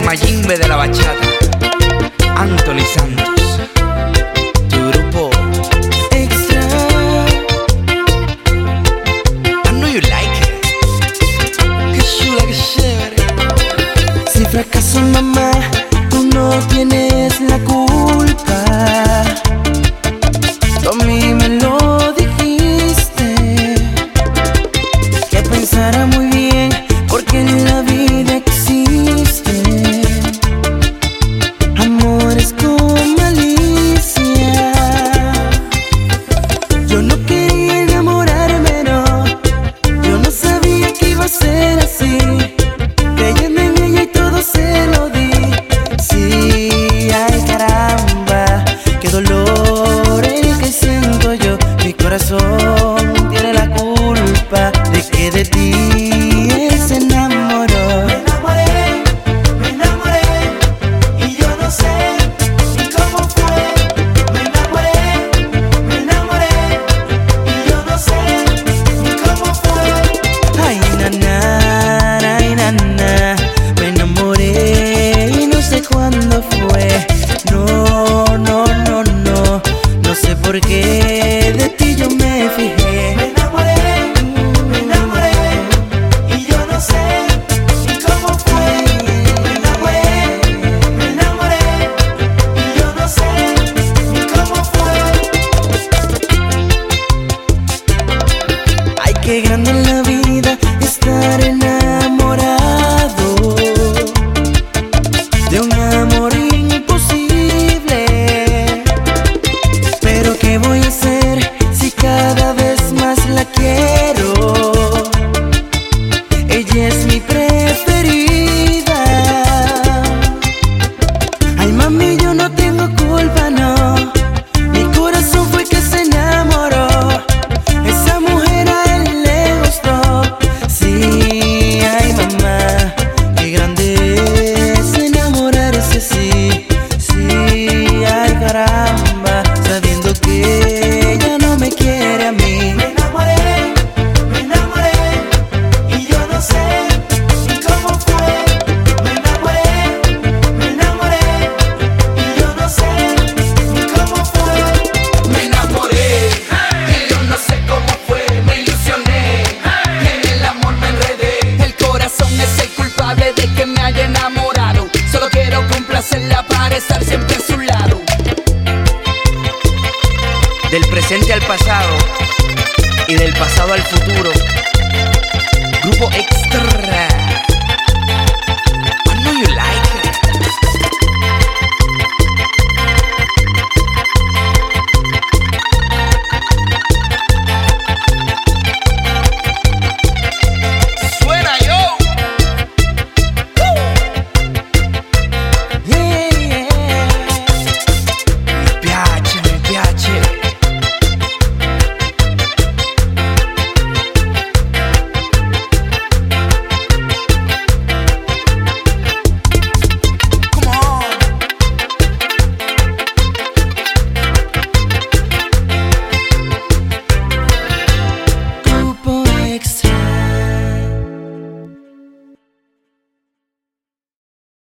Mayimbe de la bachata, Anthony Santos, tu grupo Extra. I know you like it. Qué chula, qué chévere. Si fracaso, mamá, tú no tienes la culpa. Tú a mí me lo dijiste, que pensara muy bien, porque en la vida existe amores con malicia. Yo no quería enamorarme, no, yo no sabía que iba a ser así. Creyendo en ella y todo se lo di. Sí, ay caramba, qué dolor el que siento yo. Mi corazón tiene la culpa de que de ti él se enamoró. Me enamoré, y yo no sé ni cómo fue. Me enamoré, y yo no sé ni cómo fue. Ay nana, me enamoré y no sé cuándo fue. No sé por qué de ti yo me fijé. Me enamoré, y yo no sé ni cómo fue. Me enamoré, y yo no sé ni cómo fue. Ay, qué grande en la vida estar enamorado de un amor imposible. Pero ¿qué voy a hacer si cada vez más la quiero? Ella es mi preferida. Ay mami, yo no tengo culpa, no. Mi corazón fue que se enamoró. Esa mujer a él le gustó. Sí, ay mamá, qué grande es enamorarse, sí. Sí, ay caramba, sabiendo que ella no me quiere a mí. Me enamoré, y yo no sé ni cómo fue. Me enamoré, y yo no sé ni cómo fue. Me enamoré, y yo no sé cómo fue. Me ilusioné, en el amor me enredé. El corazón es el culpable de que me haya enamorado. Solo quiero complacerla para estar siempre a su lado. Del presente al pasado y del pasado al futuro.